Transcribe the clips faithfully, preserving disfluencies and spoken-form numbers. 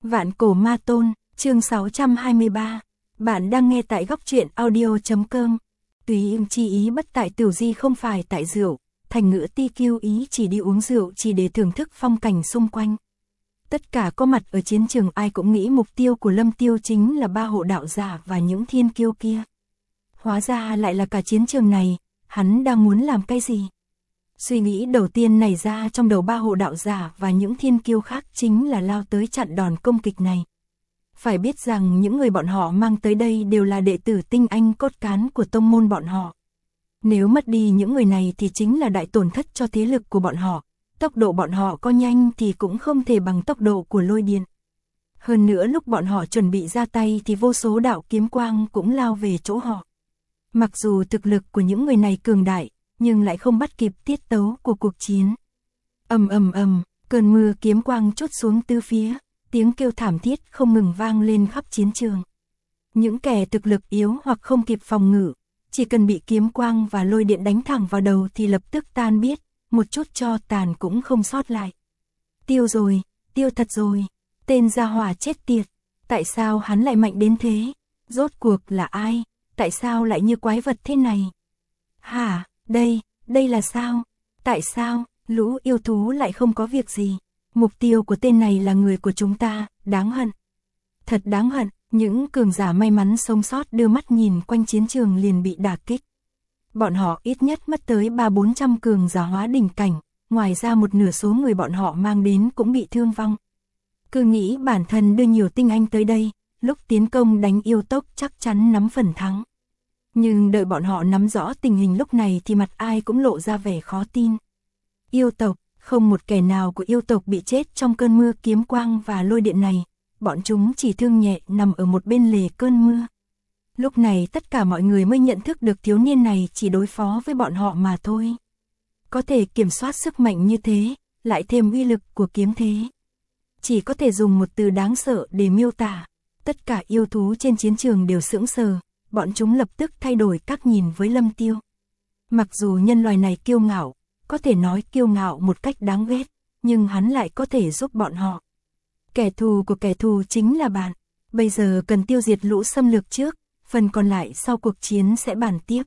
Vạn Cổ Ma Tôn, chương sáu trăm hai mươi ba. Bạn đang nghe tại góc truyện audio.com. Tùy ưng chi ý bất tại tiểu di không phải tại rượu, thành ngữ ti kiêu ý chỉ đi uống rượu chỉ để thưởng thức phong cảnh xung quanh. Tất cả có mặt ở chiến trường ai cũng nghĩ mục tiêu của Lâm Tiêu chính là ba hộ đạo giả và những thiên kiêu kia. Hóa ra lại là cả chiến trường này, hắn đang muốn làm cái gì? Suy nghĩ đầu tiên nảy ra trong đầu ba hộ đạo giả và những thiên kiêu khác chính là lao tới chặn đòn công kích này. Phải biết rằng những người bọn họ mang tới đây đều là đệ tử tinh anh cốt cán của tông môn bọn họ. Nếu mất đi những người này thì chính là đại tổn thất cho thế lực của bọn họ. Tốc độ bọn họ có nhanh thì cũng không thể bằng tốc độ của lôi điện. Hơn nữa lúc bọn họ chuẩn bị ra tay thì vô số đạo kiếm quang cũng lao về chỗ họ. Mặc dù thực lực của những người này cường đại, nhưng lại không bắt kịp tiết tấu của cuộc chiến. Ầm ầm ầm, cơn mưa kiếm quang trút xuống tứ phía, tiếng kêu thảm thiết không ngừng vang lên khắp chiến trường. Những kẻ thực lực yếu hoặc không kịp phòng ngự, chỉ cần bị kiếm quang và lôi điện đánh thẳng vào đầu thì lập tức tan biết, một chút tro tàn cũng không sót lại. Tiêu rồi, tiêu thật rồi, tên gia hỏa chết tiệt, tại sao hắn lại mạnh đến thế? Rốt cuộc là ai? Tại sao lại như quái vật thế này? Hả, đây, đây là sao? Tại sao, lũ yêu thú lại không có việc gì? Mục tiêu của tên này là người của chúng ta, đáng hận. Thật đáng hận, những cường giả may mắn sống sót đưa mắt nhìn quanh chiến trường liền bị đả kích. Bọn họ ít nhất mất tới ba bốn trăm cường giả hóa đỉnh cảnh, ngoài ra một nửa số người bọn họ mang đến cũng bị thương vong. Cứ nghĩ bản thân đưa nhiều tinh anh tới đây, lúc tiến công đánh yêu tộc chắc chắn nắm phần thắng. Nhưng đợi bọn họ nắm rõ tình hình lúc này thì mặt ai cũng lộ ra vẻ khó tin. Yêu tộc, không một kẻ nào của yêu tộc bị chết trong cơn mưa kiếm quang và lôi điện này, bọn chúng chỉ thương nhẹ nằm ở một bên lề cơn mưa. Lúc này tất cả mọi người mới nhận thức được thiếu niên này chỉ đối phó với bọn họ mà thôi. Có thể kiểm soát sức mạnh như thế, lại thêm uy lực của kiếm thế. Chỉ có thể dùng một từ đáng sợ để miêu tả. Tất cả yêu thú trên chiến trường đều sững sờ, bọn chúng lập tức thay đổi cách nhìn với Lâm Tiêu. Mặc dù nhân loài này kiêu ngạo, có thể nói kiêu ngạo một cách đáng ghét, nhưng hắn lại có thể giúp bọn họ. Kẻ thù của kẻ thù chính là bạn, bây giờ cần tiêu diệt lũ xâm lược trước, phần còn lại sau cuộc chiến sẽ bàn tiếp.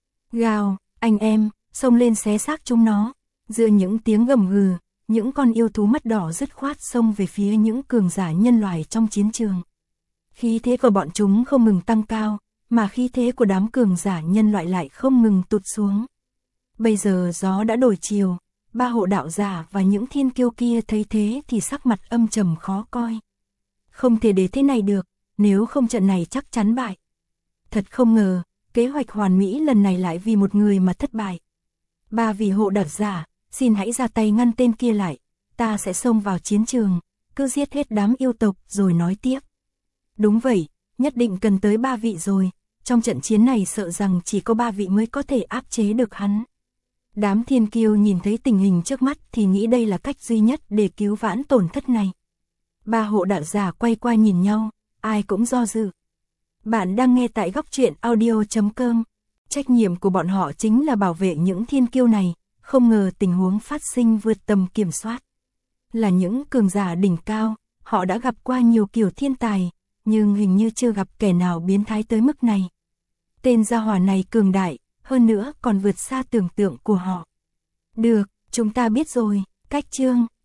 Gào, anh em, xông lên xé xác chúng nó. Giữa những tiếng gầm gừ, những con yêu thú mắt đỏ dứt khoát xông về phía những cường giả nhân loại trong chiến trường. Khí thế của bọn chúng không ngừng tăng cao, mà khí thế của đám cường giả nhân loại lại không ngừng tụt xuống. Bây giờ gió đã đổi chiều, ba hộ đạo giả và những thiên kiêu kia thấy thế thì sắc mặt âm trầm khó coi. Không thể để thế này được, nếu không trận này chắc chắn bại. Thật không ngờ, kế hoạch hoàn mỹ lần này lại vì một người mà thất bại. Ba vị hộ đạo giả, xin hãy ra tay ngăn tên kia lại, ta sẽ xông vào chiến trường, cứ giết hết đám yêu tộc rồi nói tiếp. Đúng vậy, nhất định cần tới ba vị rồi, trong trận chiến này sợ rằng chỉ có ba vị mới có thể áp chế được hắn. Đám thiên kiêu nhìn thấy tình hình trước mắt thì nghĩ đây là cách duy nhất để cứu vãn tổn thất này. Ba hộ đạo giả quay qua nhìn nhau, ai cũng do dự. Bạn đang nghe tại góc truyện audio.com. Trách nhiệm của bọn họ chính là bảo vệ những thiên kiêu này, không ngờ tình huống phát sinh vượt tầm kiểm soát. Là những cường giả đỉnh cao, họ đã gặp qua nhiều kiểu thiên tài, nhưng hình như chưa gặp kẻ nào biến thái tới mức này. Tên gia hỏa này cường đại, hơn nữa còn vượt xa tưởng tượng của họ. Được, chúng ta biết rồi, cách chương.